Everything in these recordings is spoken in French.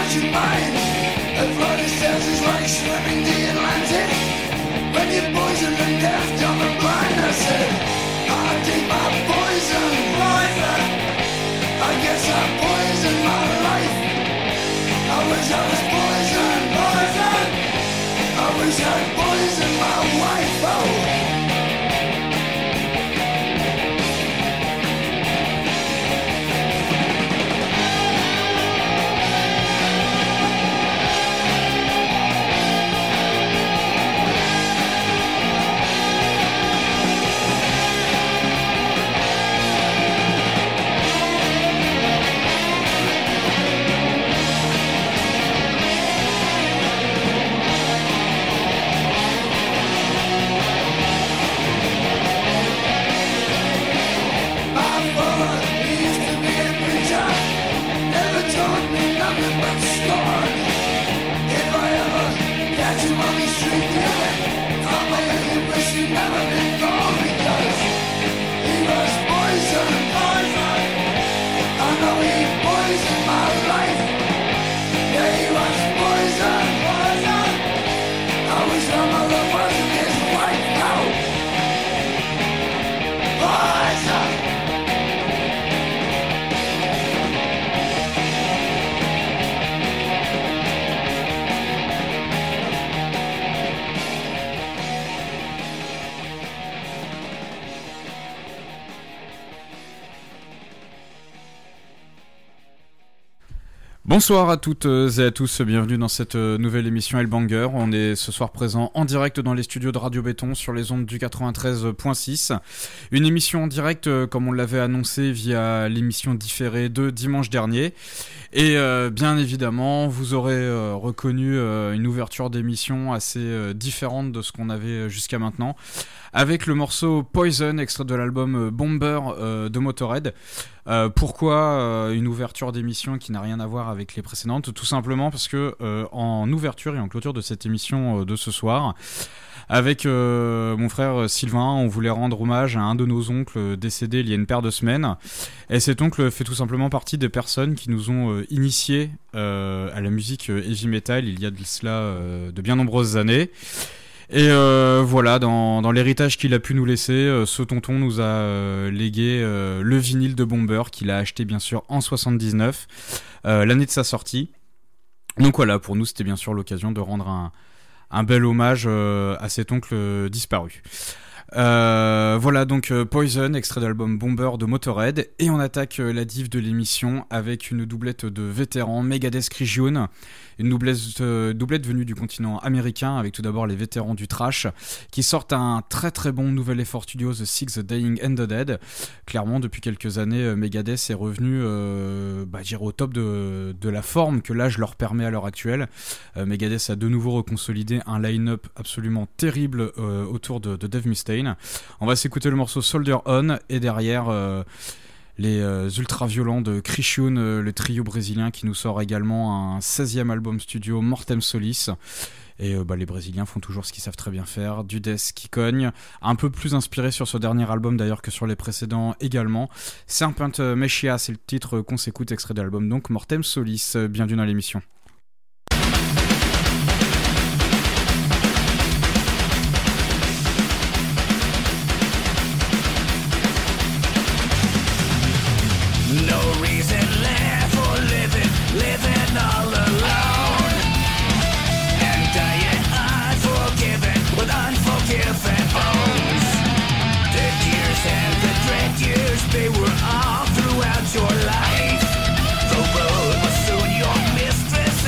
your mind. The flood of cells is like swimming the Atlantic. When you're poison and deaf, dumb and blind, I said, I'll take my poison. Poison. I guess I poisoned my life. I wish I was poison. Poison. I wish I'd poisoned my wife. Oh. Bonsoir à toutes et à tous, bienvenue dans cette nouvelle émission Hellbanger. On est ce soir présent en direct dans les studios de Radio Béton sur les ondes du 93.6. Une émission en direct comme on l'avait annoncé via l'émission différée de dimanche dernier. Et bien évidemment, vous aurez reconnu une ouverture d'émission assez différente de ce qu'on avait jusqu'à maintenant. Avec le morceau Poison, extrait de l'album Bomber de Motörhead. Pourquoi une ouverture d'émission qui n'a rien à voir avec les précédentes ? Tout simplement parce que en ouverture et en clôture de cette émission de ce soir, avec mon frère Sylvain, on voulait rendre hommage à un de nos oncles décédé il y a une paire de semaines. Et cet oncle fait tout simplement partie des personnes qui nous ont initiés à la musique heavy metal il y a de cela de bien nombreuses années. Et voilà, dans l'héritage qu'il a pu nous laisser, ce tonton nous a légué le vinyle de Bomber qu'il a acheté bien sûr en 79, l'année de sa sortie. Donc voilà, pour nous c'était bien sûr l'occasion de rendre un bel hommage à cet oncle disparu. Voilà donc Poison, extrait de l'album Bomber de Motörhead, et on attaque la div de l'émission avec une doublette de vétérans, Megadeth Crisium, une doublette venue du continent américain avec tout d'abord les vétérans du thrash qui sortent un très très bon nouvel effort studio, The Sick, The Dying and the Dead. Clairement depuis quelques années Megadeth est revenu au top de la forme que l'âge leur permet à l'heure actuelle. Megadeth a de nouveau reconsolidé un line-up absolument terrible autour de Dave Mustaine. On va s'écouter le morceau Soldier On et derrière les ultra-violents de Crisium, le trio brésilien qui nous sort également un 16e album studio, Mortem Solis. Et les Brésiliens font toujours ce qu'ils savent très bien faire, du death qui cogne, un peu plus inspiré sur ce dernier album d'ailleurs que sur les précédents également. Serpent Messiah, c'est le titre qu'on s'écoute, extrait de l'album donc Mortem Solis. Bienvenue dans l'émission. They were all throughout your life. The road was soon your mistress.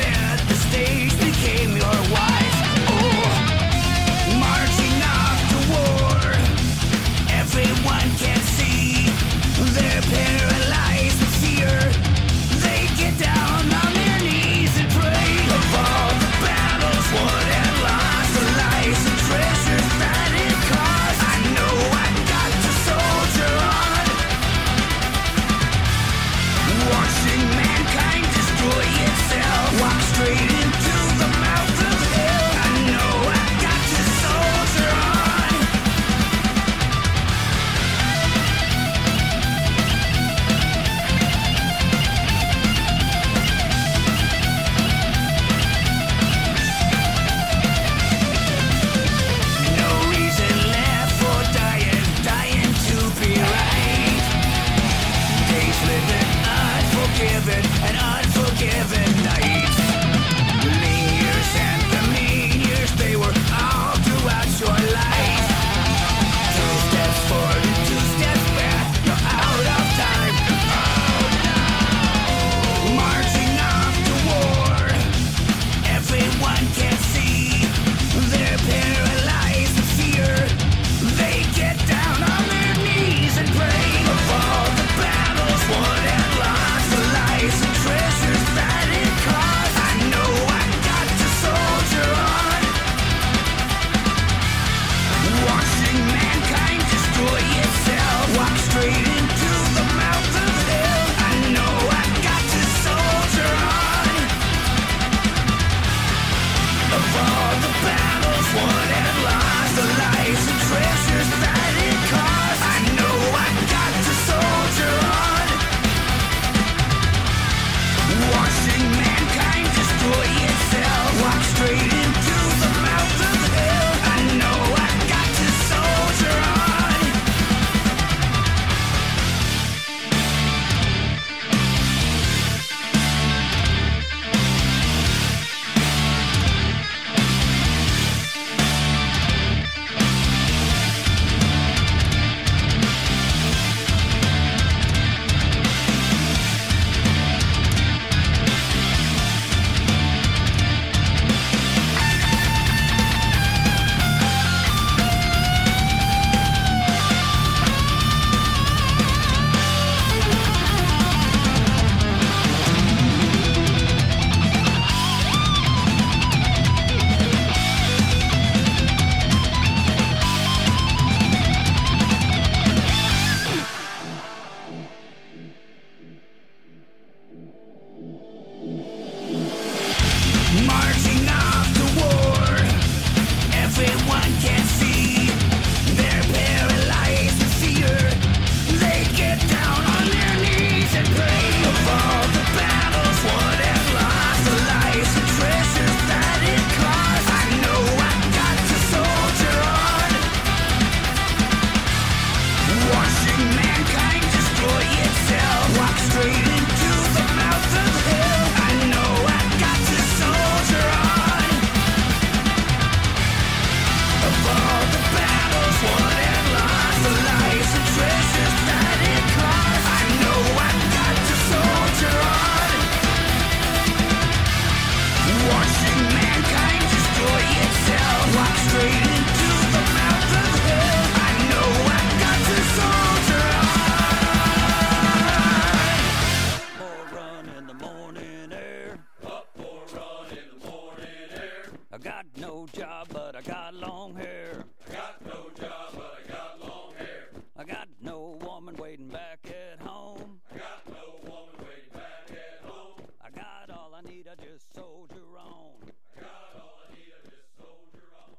back at home. I got no woman waiting back at home. I got all I need, I just soldier on. I got all I need, I just soldier on.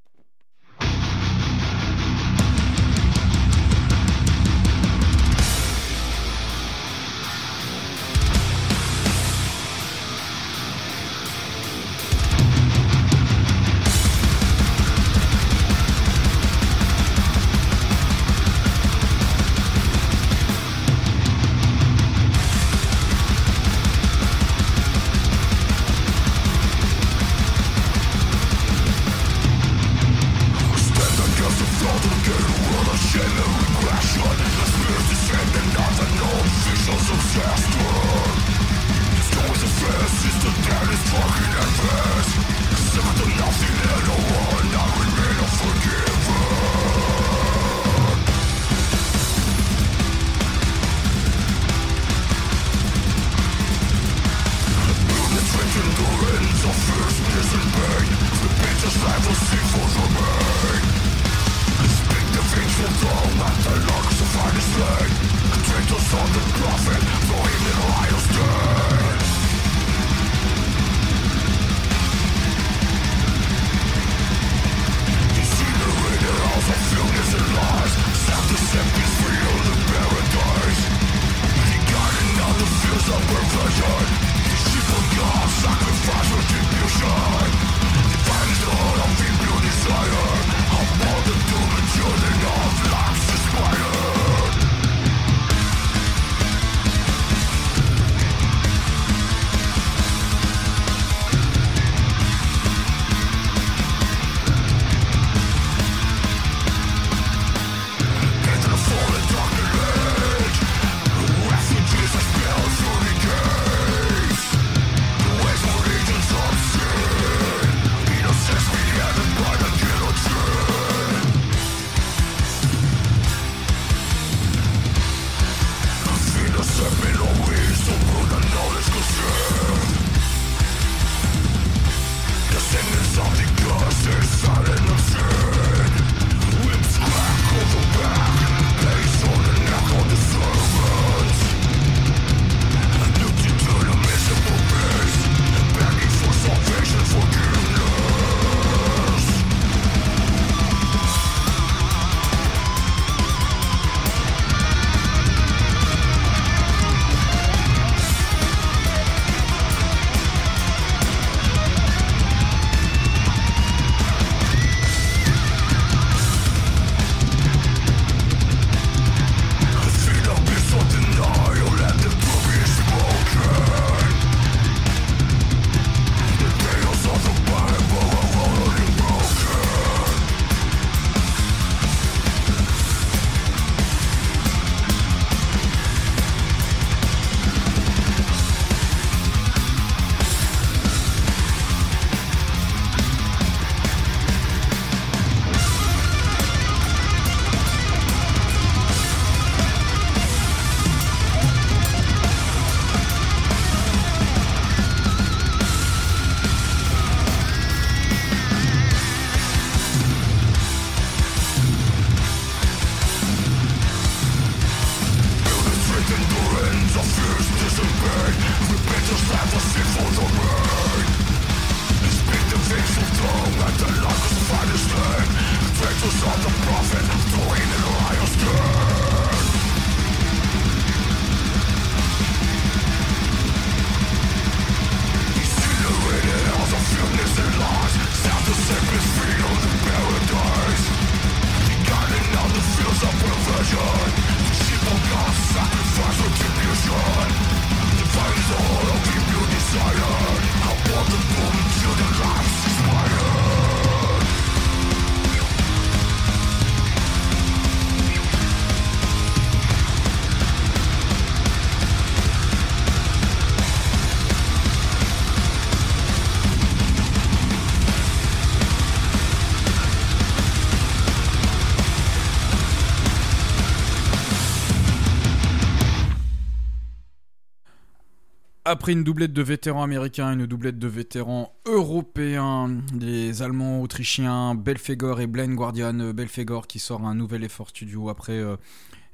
Après une doublette de vétérans américains, une doublette de vétérans européens, les Allemands, Autrichiens, Belphégor et Blind Guardian. Belphégor qui sort un nouvel effort studio après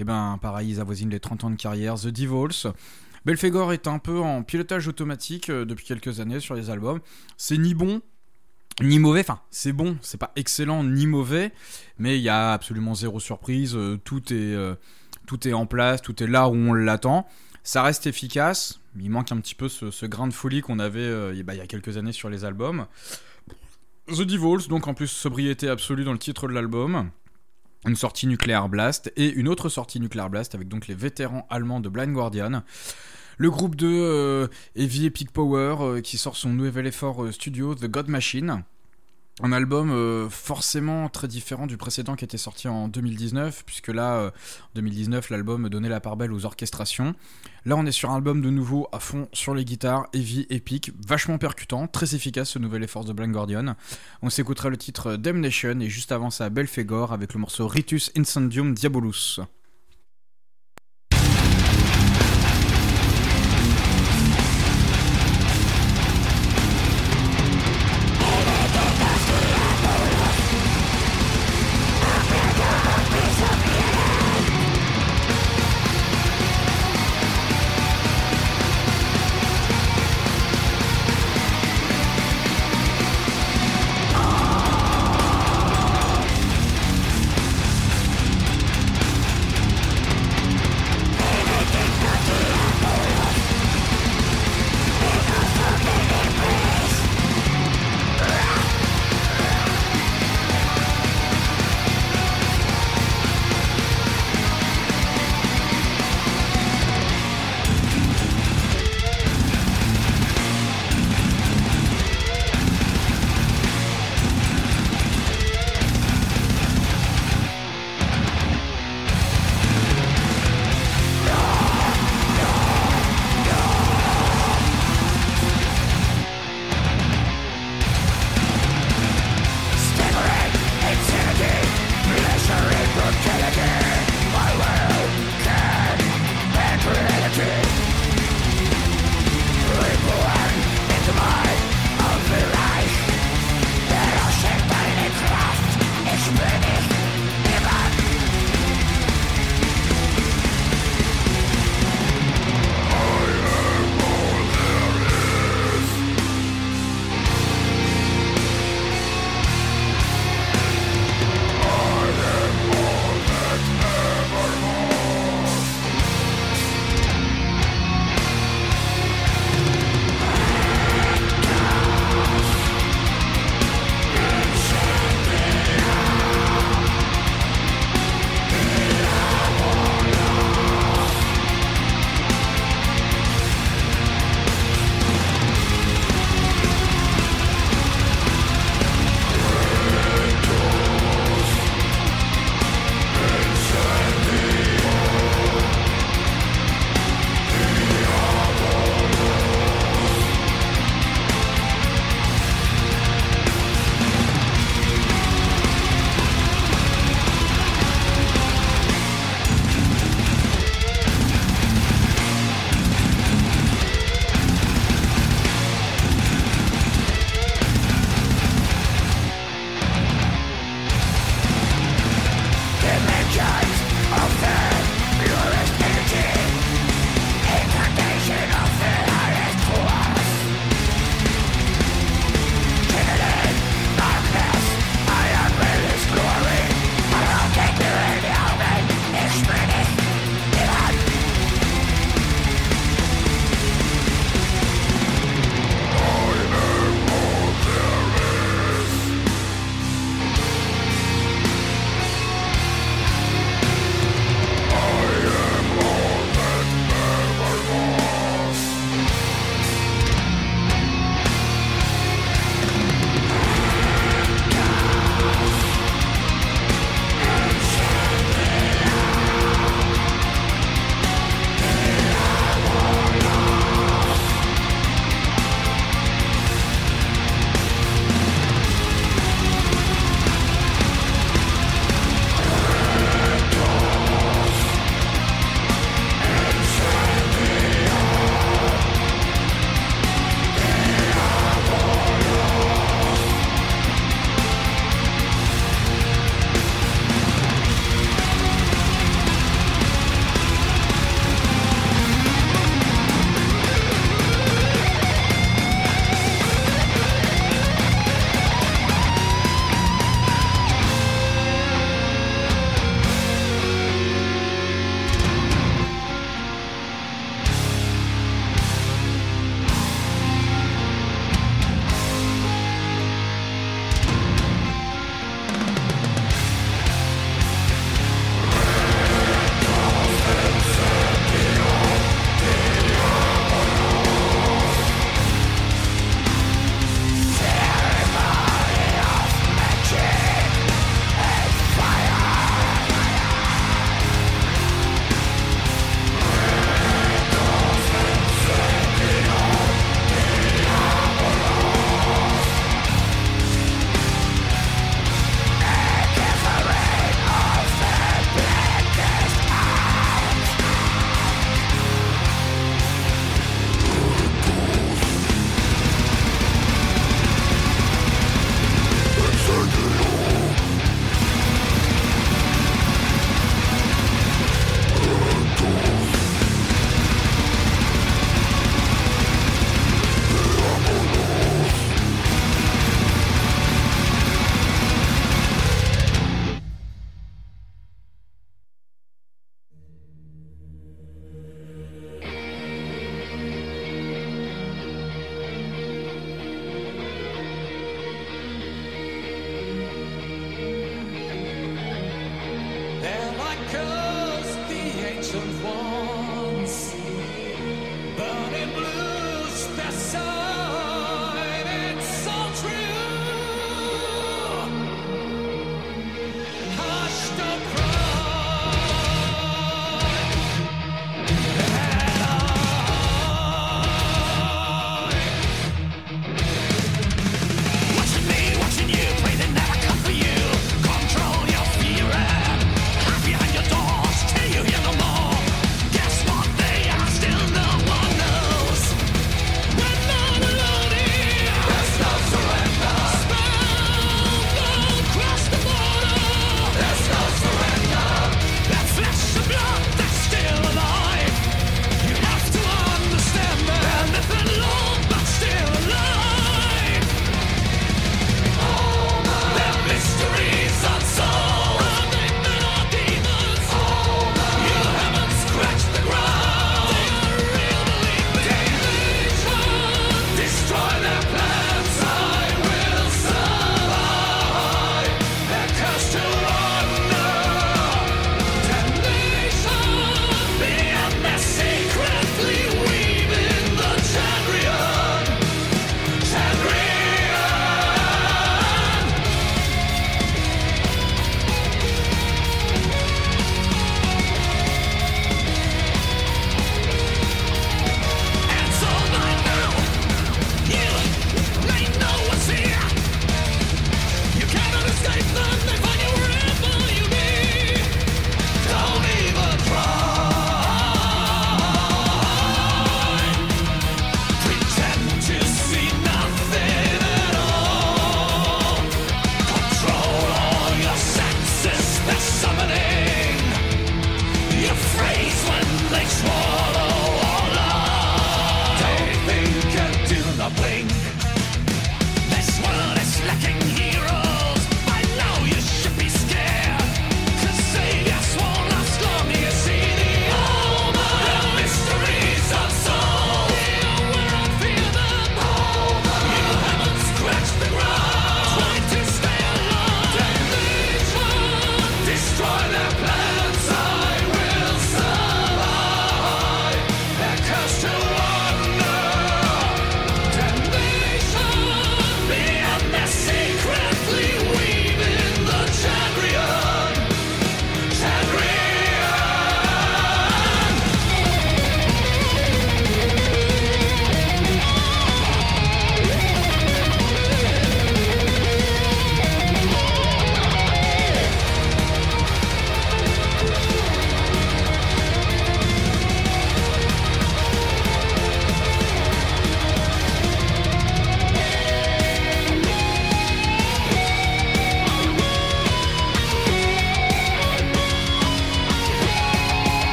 Et ben pareil, ils avoisinent les 30 ans de carrière. The Devils. Belphégor est un peu en pilotage automatique depuis quelques années sur les albums. C'est ni bon ni mauvais, enfin c'est bon, c'est pas excellent ni mauvais, mais il y a absolument zéro surprise, tout est en place, tout est là où on l'attend. Ça reste efficace, mais il manque un petit peu ce grain de folie qu'on avait il y a quelques années sur les albums. The Devils, donc en plus sobriété absolue dans le titre de l'album. Une sortie Nuclear Blast et une autre sortie Nuclear Blast avec donc les vétérans allemands de Blind Guardian. Le groupe de Heavy Epic Power qui sort son nouvel effort studio The God Machine. Un album forcément très différent du précédent qui était sorti en 2019, puisque là, en 2019, l'album donnait la part belle aux orchestrations. Là, on est sur un album de nouveau à fond sur les guitares, heavy, épique, vachement percutant, très efficace ce nouvel effort de Blind Guardian. On s'écoutera le titre Damnation et juste avant ça, Belphégor avec le morceau Ritus Incendium Diabolus.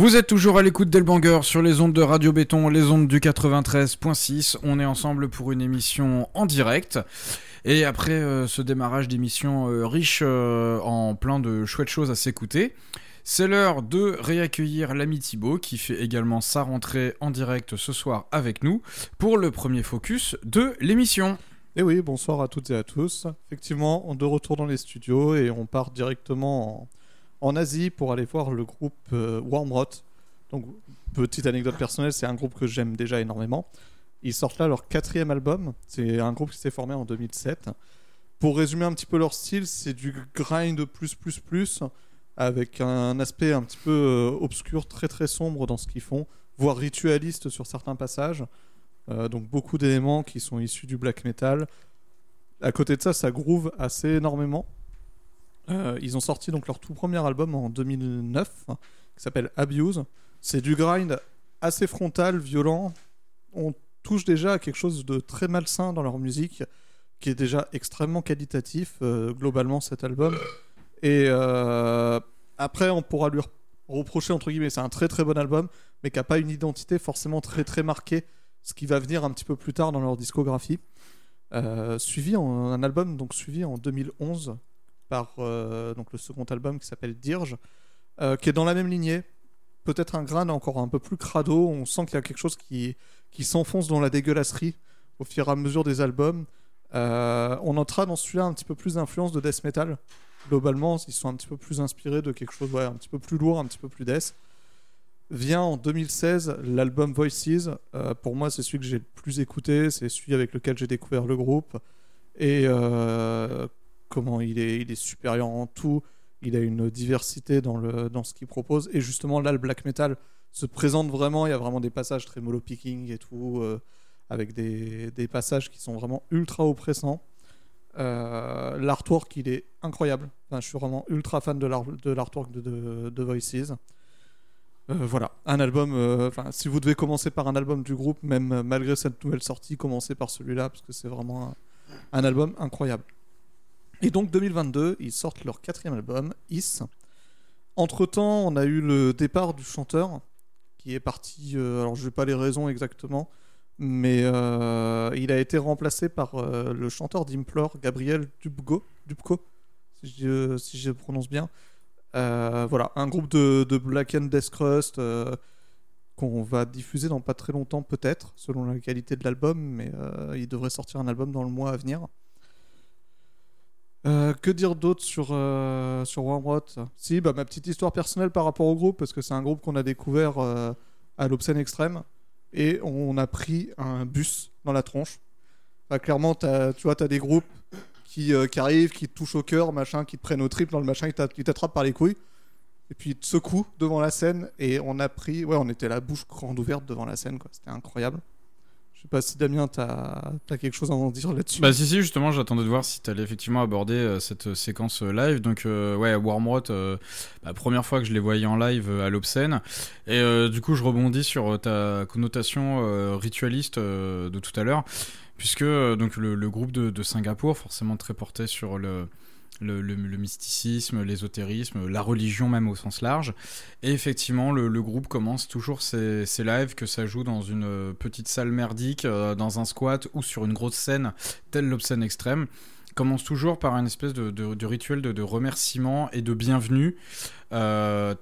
Vous êtes toujours à l'écoute d'Elbanger sur les ondes de Radio Béton, les ondes du 93.6. On est ensemble pour une émission en direct. Et après ce démarrage d'émission riche en plein de chouettes choses à s'écouter, c'est l'heure de réaccueillir l'ami Thibaut qui fait également sa rentrée en direct ce soir avec nous pour le premier focus de l'émission. Et oui, bonsoir à toutes et à tous. Effectivement, on est de retour dans les studios et on part directement en Asie pour aller voir le groupe Wormrot. Donc, petite anecdote personnelle, c'est un groupe que j'aime déjà énormément. Ils sortent là leur 4e album. C'est un groupe qui s'est formé en 2007. Pour résumer un petit peu leur style, c'est du grind plus, avec un aspect un petit peu obscur, très très sombre dans ce qu'ils font, voire ritualiste sur certains passages. Donc beaucoup d'éléments qui sont issus du black metal. À côté de ça, ça groove assez énormément. Ils ont sorti donc leur tout premier album en 2009, qui s'appelle Abuse. C'est du grind assez frontal, violent. On touche déjà à quelque chose de très malsain dans leur musique, qui est déjà extrêmement qualitatif, globalement, cet album. Et après, on pourra lui reprocher, entre guillemets, c'est un très très bon album, mais qui n'a pas une identité forcément très très marquée, ce qui va venir un petit peu plus tard dans leur discographie. Un album donc suivi en 2011 par donc le second album qui s'appelle Dirge, qui est dans la même lignée. Peut-être un grain encore un peu plus crado. On sent qu'il y a quelque chose qui s'enfonce dans la dégueulasserie au fur et à mesure des albums. On notera dans celui-là un petit peu plus d'influence de death metal. Globalement, ils sont un petit peu plus inspirés de quelque chose un petit peu plus lourd, un petit peu plus death. Vient en 2016 l'album Voices. Pour moi, c'est celui que j'ai le plus écouté. C'est celui avec lequel j'ai découvert le groupe. Et comment il est supérieur en tout. Il a une diversité dans ce qu'il propose. Et justement, là, le black metal se présente vraiment. Il y a vraiment des passages très mollo picking et tout, avec des passages qui sont vraiment ultra oppressants. L'artwork, il est incroyable. Enfin, je suis vraiment ultra fan de l'artwork de Voices. Voilà, un album. Si vous devez commencer par un album du groupe, même malgré cette nouvelle sortie, commencez par celui-là parce que c'est vraiment un album incroyable. Et donc 2022, ils sortent leur 4e album, Is. Entre-temps, on a eu le départ du chanteur qui est parti. Alors, je n'ai pas les raisons exactement, mais il a été remplacé par le chanteur d'Implore, Gabriel Dubko, si je prononce bien. Voilà, un groupe de Black and Death Crust qu'on va diffuser dans pas très longtemps peut-être, selon la qualité de l'album, mais il devrait sortir un album dans le mois à venir. Que dire d'autre sur Wormrot ? Si, ma petite histoire personnelle par rapport au groupe, parce que c'est un groupe qu'on a découvert à l'Obscène Extrême, et on a pris un bus dans la tronche. Clairement, t'as des groupes qui arrivent, qui te touchent au cœur, machin, qui te prennent au trip dans le machin, qui t'attrapent par les couilles, et puis ils te secouent devant la scène, et on était la bouche grande ouverte devant la scène, quoi. C'était incroyable. Je sais pas si Damien, t'as quelque chose à en dire là-dessus. Bah si, justement, j'attendais de voir si t'allais effectivement aborder cette séquence live. Donc Wormrot, première fois que je les voyais en live à l'Obscène. Et du coup, je rebondis sur ta connotation ritualiste de tout à l'heure. Puisque donc le groupe de Singapour, forcément très porté sur le mysticisme, l'ésotérisme, la religion même au sens large. Et effectivement, le groupe commence toujours ses lives, que ça joue dans une petite salle merdique, dans un squat ou sur une grosse scène, telle l'Obscène Extrême. Commence toujours par une espèce de rituel de remerciement et de bienvenue, vraiment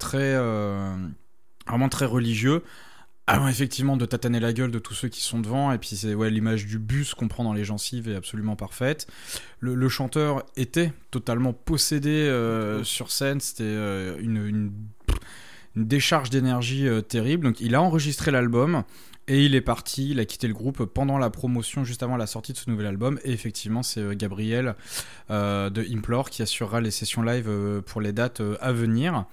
très religieux. Alors effectivement, de tataner la gueule de tous ceux qui sont devant, et puis c'est l'image du bus qu'on prend dans les gencives est absolument parfaite. Le chanteur était totalement possédé sur scène, c'était une décharge d'énergie terrible. Donc il a enregistré l'album et il est parti, il a quitté le groupe pendant la promotion, juste avant la sortie de ce nouvel album. Et effectivement, c'est Gabriel de Implore qui assurera les sessions live pour les dates à venir.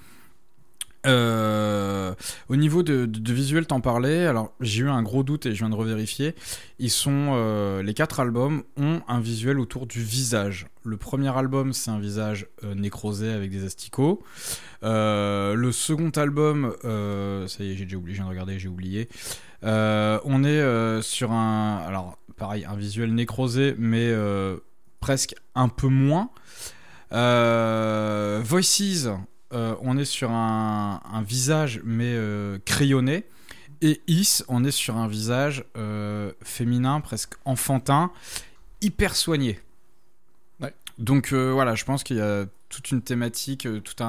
Au niveau de visuel, t'en parlais. Alors j'ai eu un gros doute et je viens de revérifier. Les 4 albums ont un visuel autour du visage. Le premier album, c'est un visage nécrosé avec des asticots. Le second album, ça y est, je viens de regarder, j'ai oublié. On est sur un visuel nécrosé, mais presque un peu moins. Voices, on est sur un visage mais crayonné. Et Is, on est sur un visage féminin, presque enfantin, hyper soigné. Ouais. Donc voilà, je pense qu'il y a toute une thématique,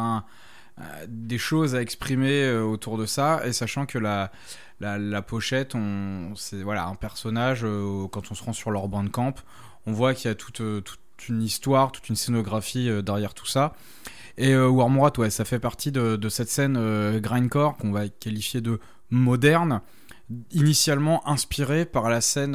des choses à exprimer autour de ça, et sachant que la pochette, c'est voilà, un personnage, quand on se rend sur leur Bandcamp, on voit qu'il y a toute une histoire, toute une scénographie derrière tout ça. Et Wormrot, ouais, ça fait partie de cette scène grindcore qu'on va qualifier de moderne, initialement inspirée par la scène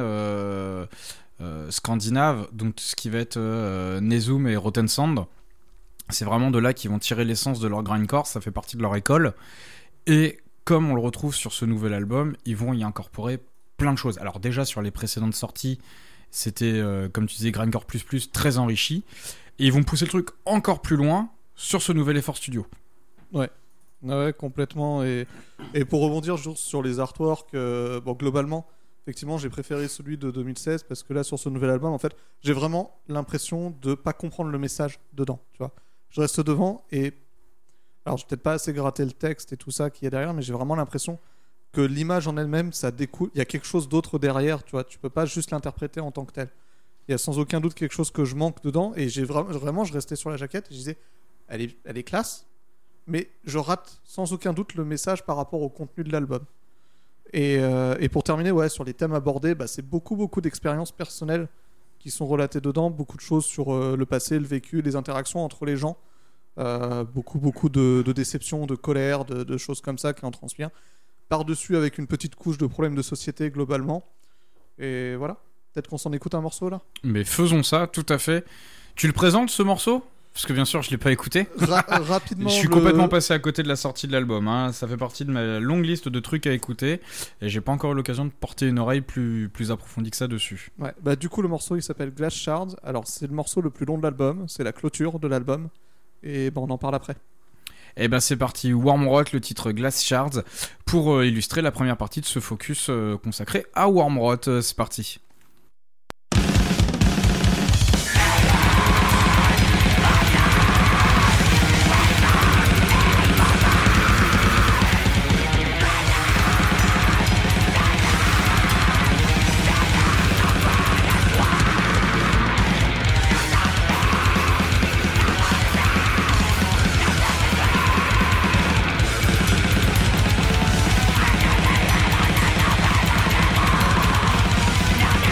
scandinave, donc ce qui va être Nezum et Rotten Sand. C'est vraiment de là qu'ils vont tirer l'essence de leur grindcore, ça fait partie de leur école. Et comme on le retrouve sur ce nouvel album, ils vont y incorporer plein de choses. Alors déjà sur les précédentes sorties, c'était, comme tu disais, grindcore plus, très enrichi. Et ils vont pousser le truc encore plus loin sur ce nouvel effort studio. Ouais. Ouais, complètement. Et pour rebondir juste sur les artworks, bon, globalement, effectivement, j'ai préféré celui de 2016 parce que là, sur ce nouvel album, en fait, j'ai vraiment l'impression de pas comprendre le message dedans. Tu vois, je reste devant et alors, j'ai peut-être pas assez gratté le texte et tout ça qui est derrière, mais j'ai vraiment l'impression que l'image en elle-même, ça découle. Il y a quelque chose d'autre derrière. Tu vois, tu peux pas juste l'interpréter en tant que tel. Il y a sans aucun doute quelque chose que je manque dedans. Et j'ai vraiment, je restais sur la jaquette et je disais, elle est classe. Mais je rate sans aucun doute le message par rapport au contenu de l'album. Et pour terminer, ouais, sur les thèmes abordés, bah, c'est beaucoup d'expériences personnelles qui sont relatées dedans, beaucoup de choses sur le passé, le vécu, les interactions entre les gens, beaucoup de déceptions, de colère, de choses comme ça qui en transpirent. Par-dessus, avec une petite couche de problèmes de société globalement. Et voilà, peut-être qu'on s'en écoute un morceau là. Mais faisons ça, tout à fait. Tu le présentes ce morceau ? Parce que bien sûr, je ne l'ai pas écouté. Rapidement. Je suis complètement passé à côté de la sortie de l'album. Hein. Ça fait partie de ma longue liste de trucs à écouter. Et j'ai pas encore eu l'occasion de porter une oreille plus approfondie que ça dessus. Ouais, bah du coup, le morceau il s'appelle Glass Shards. Alors, c'est le morceau le plus long de l'album. C'est la clôture de l'album. Et bah, on en parle après. Et ben c'est parti. Wormrot, le titre Glass Shards, pour illustrer la première partie de ce focus consacré à Wormrot. C'est parti. Now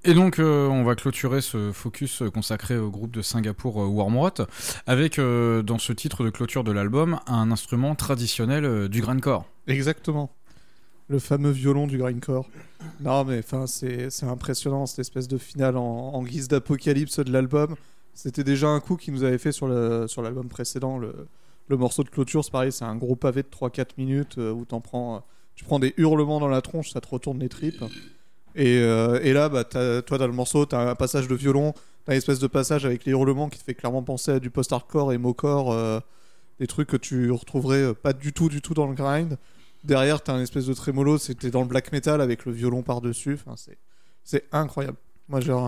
Et donc, on va clôturer ce focus consacré au groupe de Singapour Warmrot avec, dans ce titre de clôture de l'album, un instrument traditionnel du grindcore. Exactement. Le fameux violon du grindcore. Non, mais enfin, c'est impressionnant, cette espèce de finale en guise d'apocalypse de l'album. C'était déjà un coup qu'ils nous avaient fait sur l'album précédent. Le morceau de clôture, c'est pareil, c'est un gros pavé de 3-4 minutes où tu prends des hurlements dans la tronche, ça te retourne les tripes. Et là, bah, toi, dans le morceau, t'as un passage de violon, t'as une espèce de passage avec les hurlements qui te fait clairement penser à du post-hardcore et mocore, des trucs que tu retrouverais pas du tout dans le grind. Derrière, t'as une espèce de trémolo, c'était dans le black metal avec le violon par-dessus. Enfin, c'est incroyable. Moi, j'ai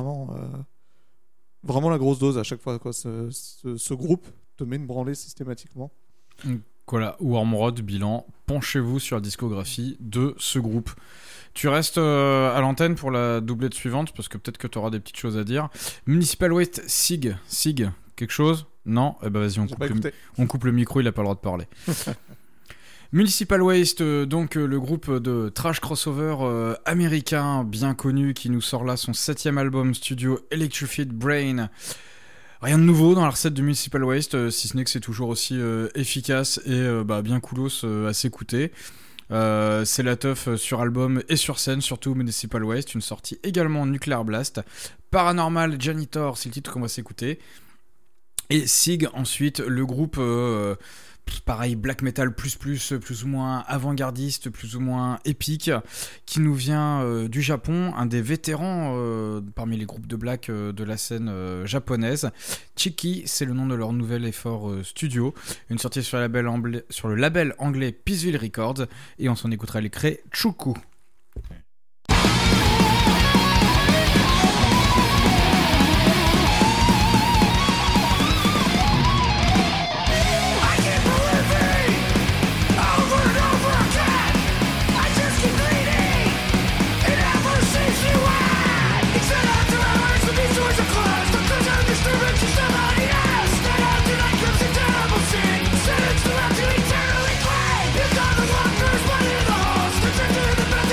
vraiment la grosse dose à chaque fois, quoi. Ce groupe te met une branlée systématiquement. Voilà, Warmrot, bilan. Penchez-vous sur la discographie de ce groupe. Tu restes à l'antenne pour la doublette suivante, parce que peut-être que tu auras des petites choses à dire. Municipal Waste, Sig, quelque chose ? Non ? Eh ben vas-y, on coupe le micro, il n'a pas le droit de parler. Municipal Waste, donc le groupe de trash crossover américain bien connu qui nous sort là son 7e album studio Electrified Brain. Rien de nouveau dans la recette de Municipal Waste, si ce n'est que c'est toujours aussi efficace et bien coolos à s'écouter. C'est la teuf sur album et sur scène, surtout Municipal Waste, une sortie également Nuclear Blast. Paranormal Janitor, c'est le titre qu'on va s'écouter. Et Sig ensuite, le groupe... pareil, black metal plus ou moins avant-gardiste, plus ou moins épique, qui nous vient du Japon, un des vétérans parmi les groupes de black de la scène japonaise. Chiki, c'est le nom de leur nouvel effort studio, une sortie sur le label anglais Peaceville Records, et on s'en écoutera l'extrait Chuku. Eternally clay, you got the walkers, one in the halls, the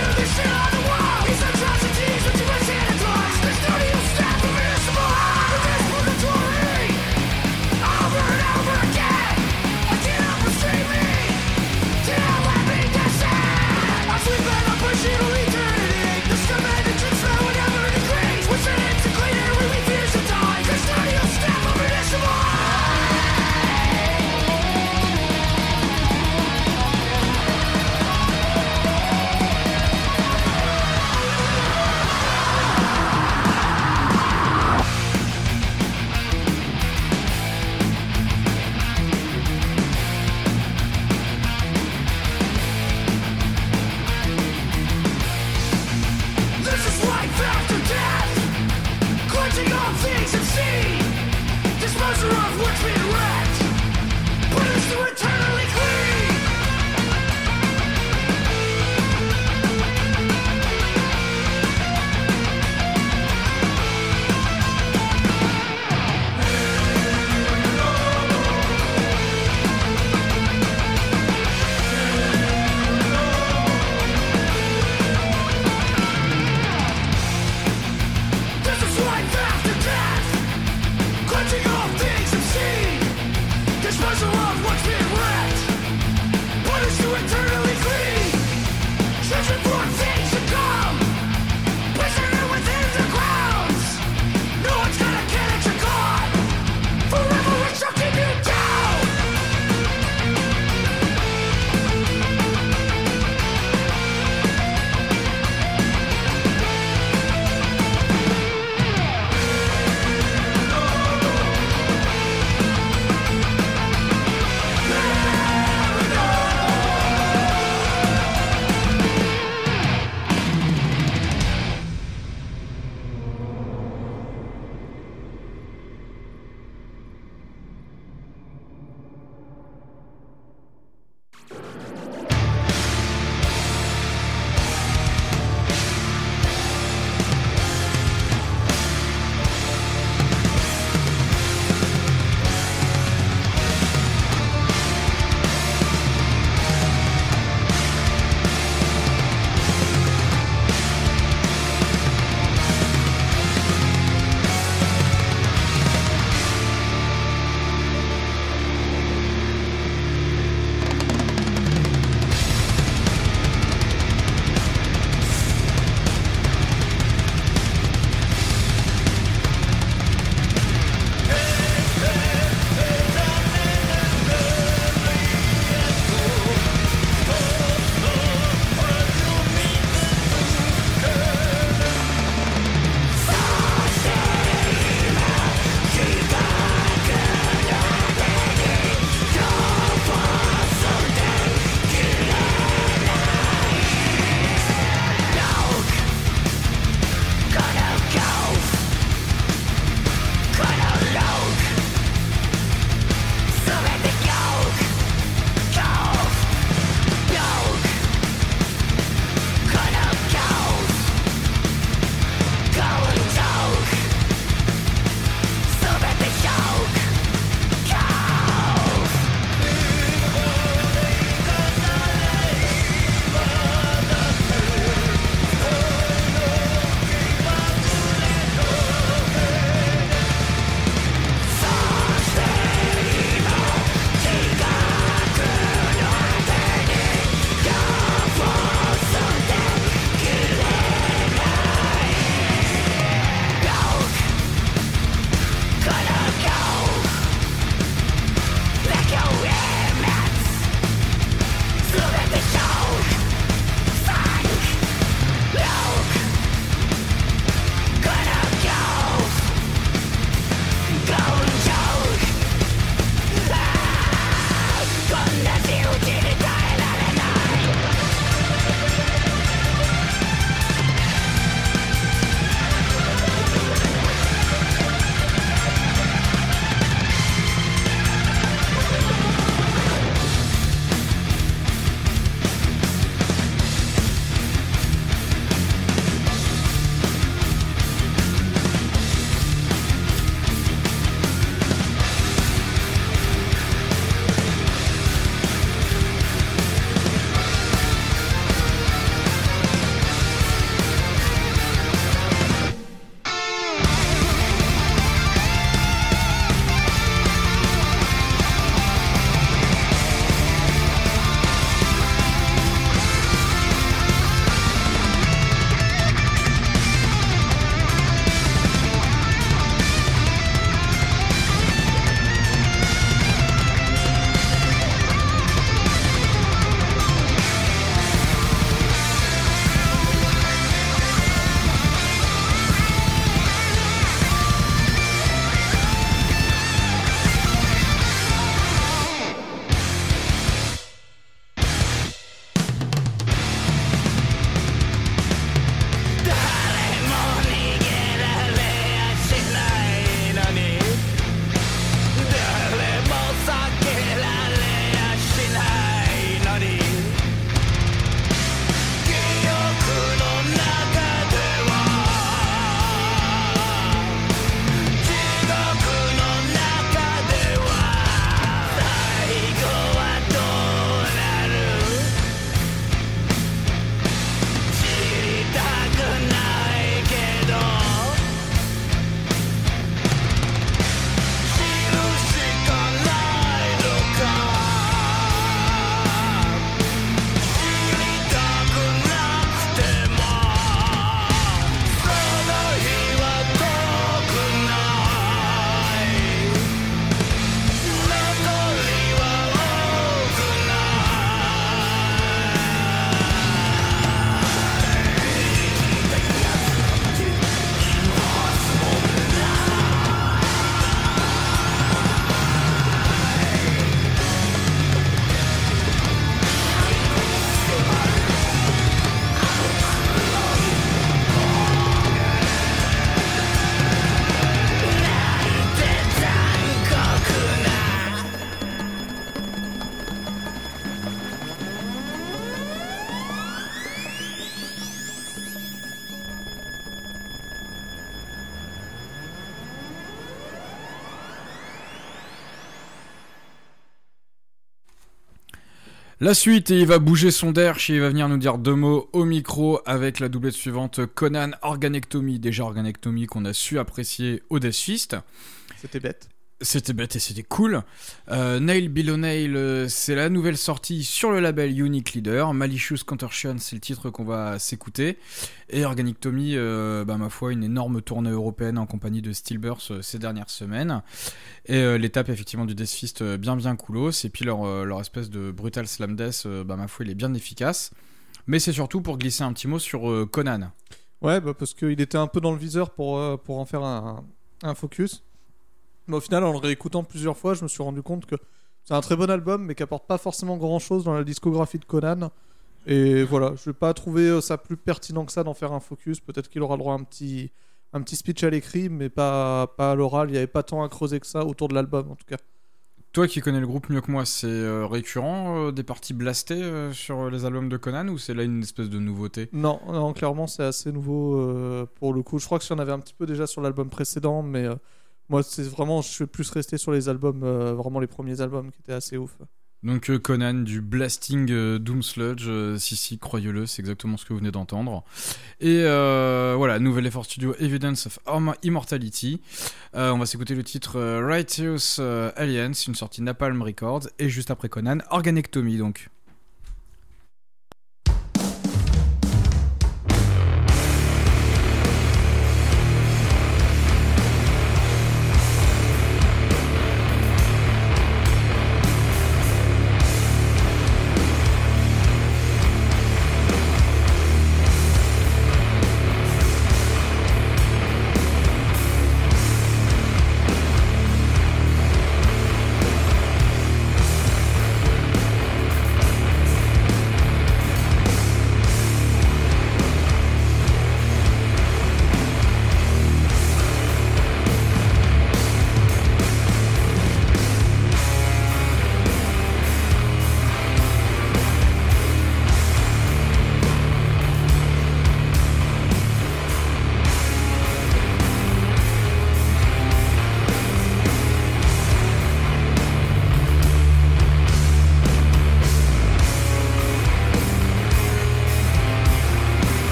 La suite, et il va bouger son derche et il va venir nous dire 2 mots au micro avec la doublette suivante, Conan Organectomy. Déjà Organectomy qu'on a su apprécier au Death Fist. C'était bête. C'était bête et c'était cool. Nail Below Nail, c'est la nouvelle sortie sur le label Unique Leader. Malicious Contortion, c'est le titre qu'on va s'écouter. Et Organectomy, ma foi, une énorme tournée européenne en compagnie de Stillburst ces dernières semaines. Et l'étape effectivement du Death Fist bien coolos. Et puis leur espèce de brutal slam death, ma foi, il est bien efficace. Mais c'est surtout pour glisser un petit mot sur Conan. Ouais, parce qu'il était un peu dans le viseur pour en faire un focus. Mais au final, en le réécoutant plusieurs fois, je me suis rendu compte que c'est un très bon album, mais qui apporte pas forcément grand-chose dans la discographie de Conan. Et voilà, je n'ai pas trouvé ça plus pertinent que ça d'en faire un focus. Peut-être qu'il aura le droit à un petit speech à l'écrit, mais pas à l'oral. Il n'y avait pas tant à creuser que ça autour de l'album, en tout cas. Toi qui connais le groupe mieux que moi, c'est récurrent des parties blastées sur les albums de Conan, ou c'est là une espèce de nouveauté ? Non, clairement, c'est assez nouveau pour le coup. Je crois que j'en avais un petit peu déjà sur l'album précédent, mais... moi, c'est vraiment, je suis plus resté sur les albums, vraiment les premiers albums qui étaient assez ouf. Donc Conan, du blasting Doom Sludge, si, croyez-le, c'est exactement ce que vous venez d'entendre. Et voilà, nouvel effort studio, Evidence of Immortality. On va s'écouter le titre Righteous Alliance, une sortie Napalm Records, et juste après Conan, Organectomy donc.